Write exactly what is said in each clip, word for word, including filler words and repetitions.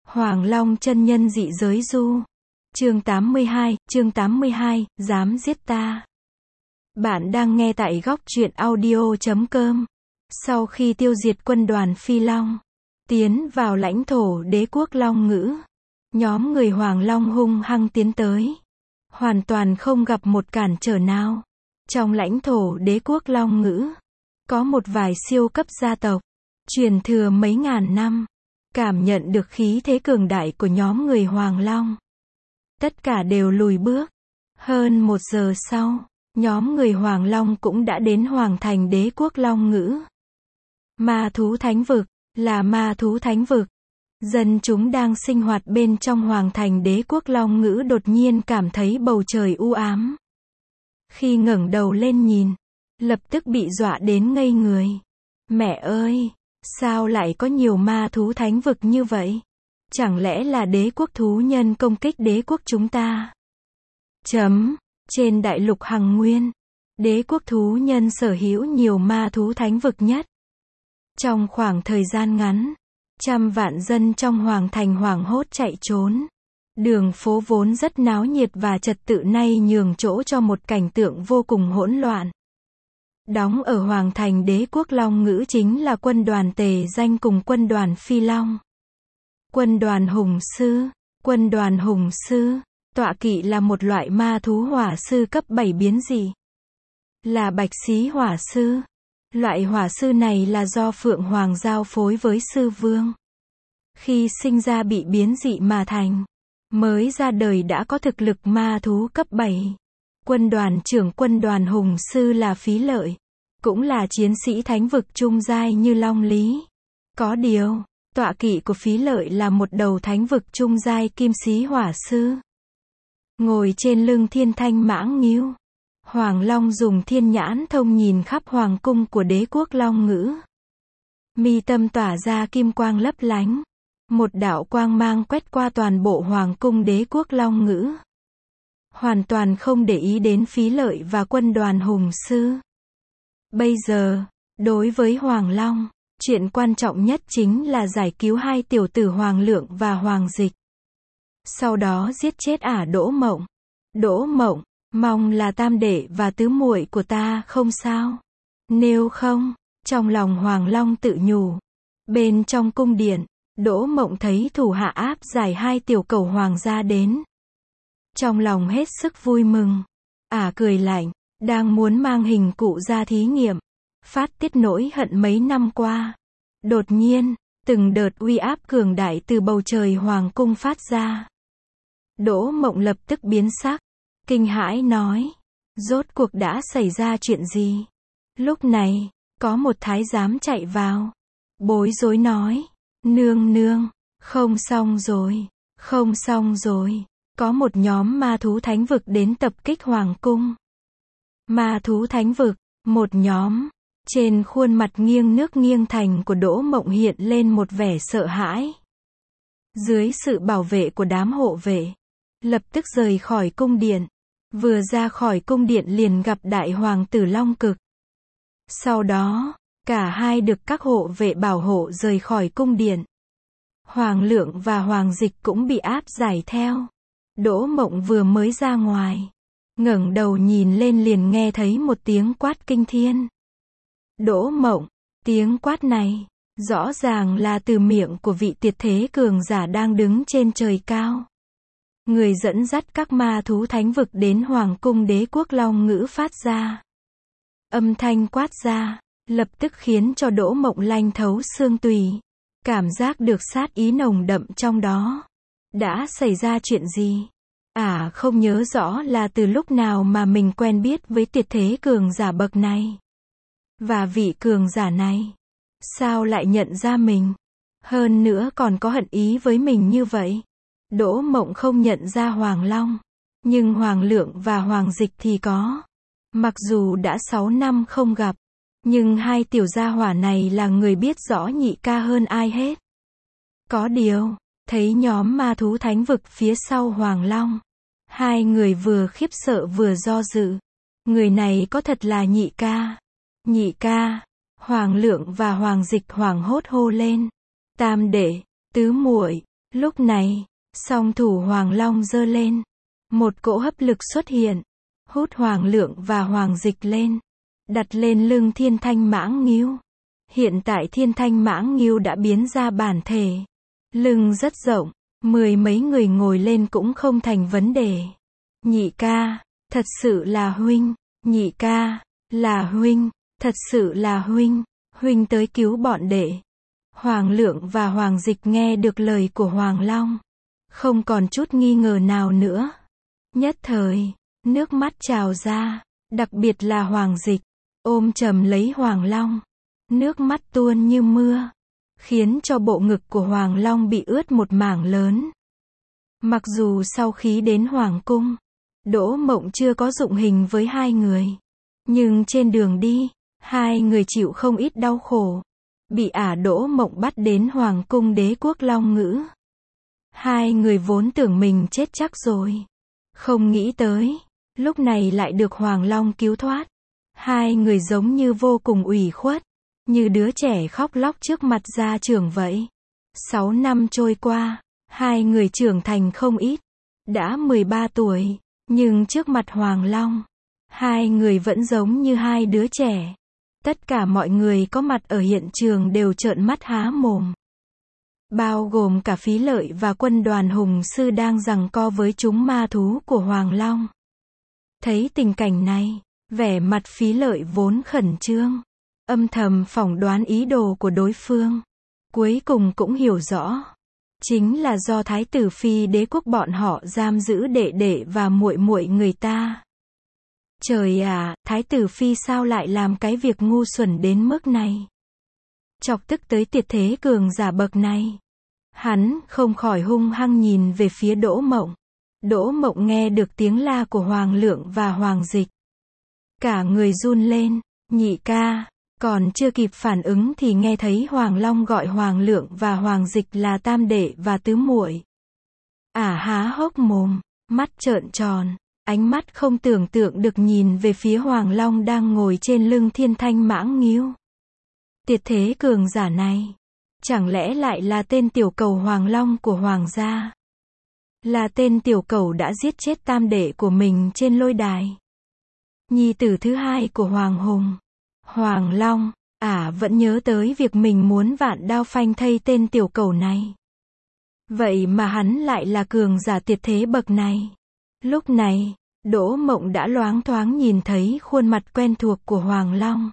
Hoàng Long chân nhân dị giới du. Chương tám mươi hai, chương tám mươi hai, dám giết ta. Bạn đang nghe tại góc truyện audio chấm com. Sau khi tiêu diệt quân đoàn Phi Long, tiến vào lãnh thổ đế quốc Long Ngữ, nhóm người Hoàng Long hung hăng tiến tới, hoàn toàn không gặp một cản trở nào. Trong lãnh thổ đế quốc Long Ngữ, có một vài siêu cấp gia tộc, truyền thừa mấy ngàn năm, cảm nhận được khí thế cường đại của nhóm người Hoàng Long. Tất cả đều lùi bước. Hơn một giờ sau, nhóm người Hoàng Long cũng đã đến Hoàng thành đế quốc Long Ngữ. Ma thú thánh vực, là ma thú thánh vực. Dân chúng đang sinh hoạt bên trong Hoàng thành đế quốc Long Ngữ đột nhiên cảm thấy bầu trời u ám. Khi ngẩng đầu lên nhìn, lập tức bị dọa đến ngây người. Mẹ ơi! Sao lại có nhiều ma thú thánh vực như vậy? Chẳng lẽ là đế quốc thú nhân công kích đế quốc chúng ta? Chấm. Trên đại lục Hằng Nguyên, đế quốc thú nhân sở hữu nhiều ma thú thánh vực nhất. Trong khoảng thời gian ngắn, trăm vạn dân trong hoàng thành hoảng hốt chạy trốn. Đường phố vốn rất náo nhiệt và trật tự nay nhường chỗ cho một cảnh tượng vô cùng hỗn loạn. Đóng ở Hoàng thành đế quốc Long Ngữ chính là quân đoàn Tề Danh cùng quân đoàn Phi Long. Quân đoàn Hùng Sư. Quân đoàn Hùng Sư, tọa kỵ là một loại ma thú hỏa sư cấp bảy biến dị. Là bạch xí hỏa sư. Loại hỏa sư này là do Phượng Hoàng giao phối với sư vương. Khi sinh ra bị biến dị mà thành. Mới ra đời đã có thực lực ma thú cấp bảy. Quân đoàn trưởng quân đoàn Hùng Sư là Phí Lợi, cũng là chiến sĩ thánh vực trung giai như Long Lý. Có điều, tọa kỵ của Phí Lợi là một đầu thánh vực trung giai kim sĩ hỏa sư. Ngồi trên lưng thiên thanh mãng nghiêu, Hoàng Long dùng thiên nhãn thông nhìn khắp hoàng cung của đế quốc Long Ngữ. Mi tâm tỏa ra kim quang lấp lánh. Một đạo quang mang quét qua toàn bộ hoàng cung đế quốc Long Ngữ. Hoàn toàn không để ý đến Phí Lợi và quân đoàn Hùng Sư. Bây giờ, đối với Hoàng Long, chuyện quan trọng nhất chính là giải cứu hai tiểu tử Hoàng Lượng và Hoàng Dịch. Sau đó giết chết ả Đỗ Mộng. Đỗ Mộng, mong là tam đệ và tứ muội của ta không sao. Nếu không, trong lòng Hoàng Long tự nhủ. Bên trong cung điện, Đỗ Mộng thấy thủ hạ áp giải hai tiểu cẩu hoàng gia đến. Trong lòng hết sức vui mừng. Ả à cười lạnh, đang muốn mang hình cụ ra thí nghiệm, phát tiết nỗi hận mấy năm qua. Đột nhiên, từng đợt uy áp cường đại từ bầu trời hoàng cung phát ra. Đỗ Mộng lập tức biến sắc, kinh hãi nói, rốt cuộc đã xảy ra chuyện gì? Lúc này, có một thái giám chạy vào, bối rối nói, nương nương, không xong rồi, không xong rồi. Có một nhóm ma thú thánh vực đến tập kích hoàng cung. Ma thú thánh vực, một nhóm. Trên khuôn mặt nghiêng nước nghiêng thành của Đỗ Mộng hiện lên một vẻ sợ hãi. Dưới sự bảo vệ của đám hộ vệ, lập tức rời khỏi cung điện. Vừa ra khỏi cung điện liền gặp đại hoàng tử Long Cực. Sau đó, cả hai được các hộ vệ bảo hộ rời khỏi cung điện. Hoàng Lượng và Hoàng Dịch cũng bị áp giải theo. Đỗ Mộng vừa mới ra ngoài, ngẩng đầu nhìn lên liền nghe thấy một tiếng quát kinh thiên. Đỗ Mộng, tiếng quát này, rõ ràng là từ miệng của vị tuyệt thế cường giả đang đứng trên trời cao. Người dẫn dắt các ma thú thánh vực đến Hoàng cung đế quốc Long Ngữ phát ra. Âm thanh quát ra, lập tức khiến cho Đỗ Mộng lanh thấu xương tùy. Cảm giác được sát ý nồng đậm trong đó. Đã xảy ra chuyện gì? À không nhớ rõ là từ lúc nào mà mình quen biết với tuyệt thế cường giả bậc này. Và vị cường giả này, sao lại nhận ra mình? Hơn nữa còn có hận ý với mình như vậy. Đỗ Mộng không nhận ra Hoàng Long, nhưng Hoàng Lượng và Hoàng Dịch thì có. Mặc dù đã sáu năm không gặp, nhưng hai tiểu gia hỏa này là người biết rõ nhị ca hơn ai hết. Có điều, thấy nhóm ma thú thánh vực phía sau Hoàng Long, hai người vừa khiếp sợ vừa do dự. Người này có thật là nhị ca? Nhị ca? Hoàng Lượng và Hoàng Dịch hoảng hốt hô lên. Tam đệ, tứ muội, Lúc này, song thủ Hoàng Long giơ lên. Một cỗ hấp lực xuất hiện, hút Hoàng Lượng và Hoàng Dịch lên, đặt lên lưng Thiên Thanh Mãng Ngưu. Hiện tại Thiên Thanh Mãng Ngưu đã biến ra bản thể. Lưng rất rộng, mười mấy người ngồi lên cũng không thành vấn đề. Nhị ca, thật sự là huynh. Nhị ca, là huynh, thật sự là huynh. Huynh tới cứu bọn đệ. Hoàng Lượng và Hoàng Dịch nghe được lời của Hoàng Long, không còn chút nghi ngờ nào nữa. Nhất thời, nước mắt trào ra, đặc biệt là Hoàng Dịch, ôm chầm lấy Hoàng Long. Nước mắt tuôn như mưa, khiến cho bộ ngực của Hoàng Long bị ướt một mảng lớn. Mặc dù sau khi đến Hoàng cung, Đỗ Mộng chưa có dụng hình với hai người, nhưng trên đường đi, hai người chịu không ít đau khổ. Bị ả Đỗ Mộng bắt đến Hoàng cung Đế quốc Long Ngữ. Hai người vốn tưởng mình chết chắc rồi. Không nghĩ tới, lúc này lại được Hoàng Long cứu thoát. Hai người giống như vô cùng ủy khuất, như đứa trẻ khóc lóc trước mặt gia trưởng vậy. Sáu năm trôi qua, hai người trưởng thành không ít. Đã mười ba tuổi, nhưng trước mặt Hoàng Long, hai người vẫn giống như hai đứa trẻ. Tất cả mọi người có mặt ở hiện trường đều trợn mắt há mồm. Bao gồm cả Phí Lợi và quân đoàn hùng sư đang giằng co với chúng ma thú của Hoàng Long. Thấy tình cảnh này, vẻ mặt Phí Lợi vốn khẩn trương, âm thầm phỏng đoán ý đồ của đối phương. Cuối cùng cũng hiểu rõ, chính là do Thái tử Phi đế quốc bọn họ giam giữ đệ đệ và muội muội người ta. Trời à, Thái tử Phi sao lại làm cái việc ngu xuẩn đến mức này? Chọc tức tới Tiệt Thế cường giả bậc này. Hắn không khỏi hung hăng nhìn về phía Đỗ Mộng. Đỗ Mộng nghe được tiếng la của Hoàng Lượng và Hoàng Dịch. Cả người run lên, nhị ca, còn chưa kịp phản ứng thì nghe thấy Hoàng Long gọi Hoàng Lượng và Hoàng Dịch là tam đệ và tứ muội. Ả há hốc mồm, mắt trợn tròn. Ánh mắt không tưởng tượng được nhìn về phía Hoàng Long đang ngồi trên lưng Thiên Thanh Mãng Ngưu. Tiệt thế cường giả này, chẳng lẽ lại là tên tiểu cẩu Hoàng Long của Hoàng gia? Là tên tiểu cẩu đã giết chết tam đệ của mình trên lôi đài. Nhi tử thứ hai của Hoàng Hùng. Hoàng Long, ả vẫn nhớ tới việc mình muốn vạn đao phanh thây tên tiểu cẩu này. Vậy mà hắn lại là cường giả tiệt thế bậc này. Lúc này, Đỗ Mộng đã loáng thoáng nhìn thấy khuôn mặt quen thuộc của Hoàng Long.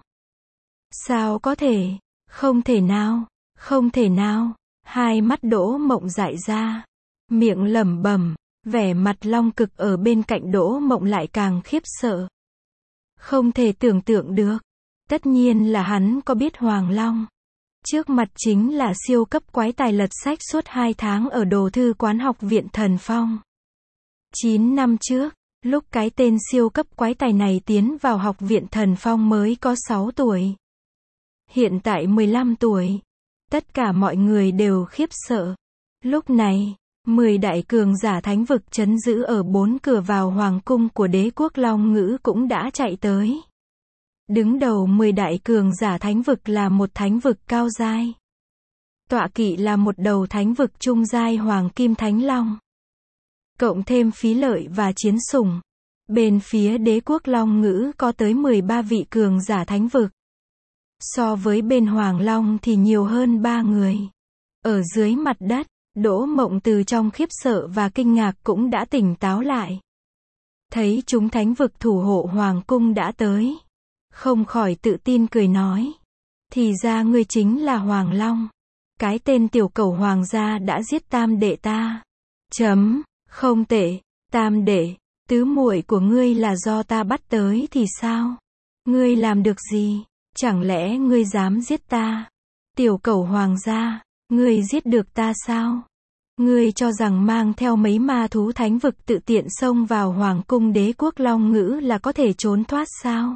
Sao có thể? Không thể nào, không thể nào. Hai mắt Đỗ Mộng dại ra, miệng lẩm bẩm, vẻ mặt Long Cực ở bên cạnh Đỗ Mộng lại càng khiếp sợ. Không thể tưởng tượng được. Tất nhiên là hắn có biết Hoàng Long. Trước mặt chính là siêu cấp quái tài lật sách suốt hai tháng ở đồ thư quán học viện Thần Phong. Chín năm trước, lúc cái tên siêu cấp quái tài này tiến vào học viện Thần Phong mới có sáu tuổi. Hiện tại mười lăm tuổi. Tất cả mọi người đều khiếp sợ. Lúc này, mười đại cường giả thánh vực trấn giữ ở bốn cửa vào hoàng cung của đế quốc Long Ngữ cũng đã chạy tới. Đứng đầu mười đại cường giả thánh vực là một thánh vực cao giai. Tọa kỵ là một đầu thánh vực trung giai hoàng kim thánh long. Cộng thêm Phí Lợi và Chiến Sủng. Bên phía đế quốc Long Ngữ có tới mười ba vị cường giả thánh vực. So với bên Hoàng Long thì nhiều hơn ba người. Ở dưới mặt đất, Đỗ Mộng từ trong khiếp sợ và kinh ngạc cũng đã tỉnh táo lại. Thấy chúng thánh vực thủ hộ Hoàng cung đã tới. Không khỏi tự tin cười nói. Thì ra ngươi chính là Hoàng Long. Cái tên tiểu cẩu Hoàng gia đã giết tam đệ ta. Chấm, không tệ, tam đệ, tứ muội của ngươi là do ta bắt tới thì sao? Ngươi làm được gì? Chẳng lẽ ngươi dám giết ta? Tiểu cẩu Hoàng gia, ngươi giết được ta sao? Ngươi cho rằng mang theo mấy ma thú thánh vực tự tiện xông vào Hoàng cung đế quốc Long Ngữ là có thể trốn thoát sao?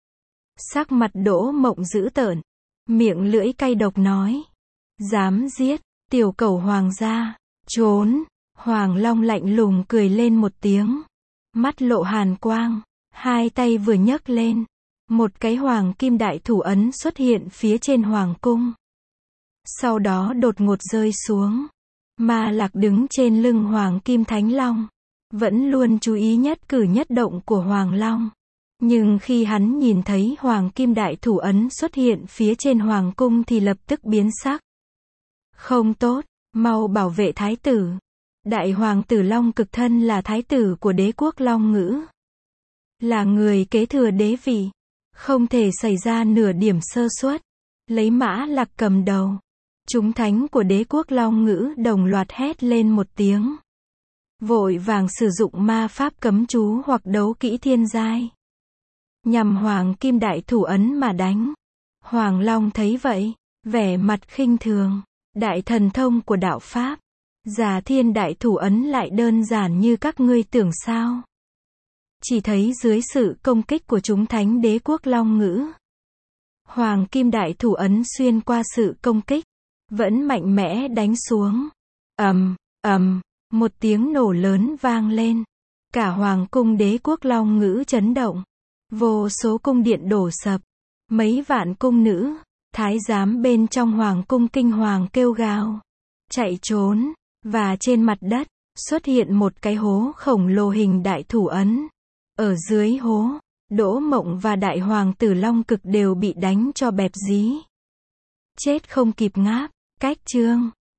Sắc mặt Đỗ Mộng dữ tợn, miệng lưỡi cay độc nói. Dám giết, tiểu cẩu Hoàng gia, trốn. Hoàng Long lạnh lùng cười lên một tiếng. Mắt lộ hàn quang, hai tay vừa nhấc lên. Một cái hoàng kim đại thủ ấn xuất hiện phía trên hoàng cung. Sau đó đột ngột rơi xuống. Ma Lạc đứng trên lưng Hoàng Kim Thánh Long, vẫn luôn chú ý nhất cử nhất động của Hoàng Long. Nhưng khi hắn nhìn thấy Hoàng Kim Đại Thủ Ấn xuất hiện phía trên Hoàng cung thì lập tức biến sắc. Không tốt, mau bảo vệ thái tử. Đại hoàng tử Long Cực Thân là thái tử của đế quốc Long Ngữ. Là người kế thừa đế vị. Không thể xảy ra nửa điểm sơ suất. Lấy Mã Lạc cầm đầu. Chúng thánh của đế quốc Long Ngữ đồng loạt hét lên một tiếng. Vội vàng sử dụng ma pháp cấm chú hoặc đấu kỹ thiên giai. Nhằm Hoàng Kim Đại Thủ Ấn mà đánh. Hoàng Long thấy vậy, vẻ mặt khinh thường. Đại thần thông của đạo pháp. Già Thiên Đại Thủ Ấn lại đơn giản như các ngươi tưởng sao. Chỉ thấy dưới sự công kích của chúng thánh đế quốc Long Ngữ. Hoàng Kim Đại Thủ Ấn xuyên qua sự công kích. Vẫn mạnh mẽ đánh xuống. Ầm, ầm, một tiếng nổ lớn vang lên. Cả Hoàng cung đế quốc Long Ngữ chấn động. Vô số cung điện đổ sập. Mấy vạn cung nữ, thái giám bên trong Hoàng cung kinh hoàng kêu gào. Chạy trốn. Và trên mặt đất, xuất hiện một cái hố khổng lồ hình đại thủ ấn. Ở dưới hố, Đỗ Mộng và Đại Hoàng tử Long Cực đều bị đánh cho bẹp dí. Chết không kịp ngáp. Cách chương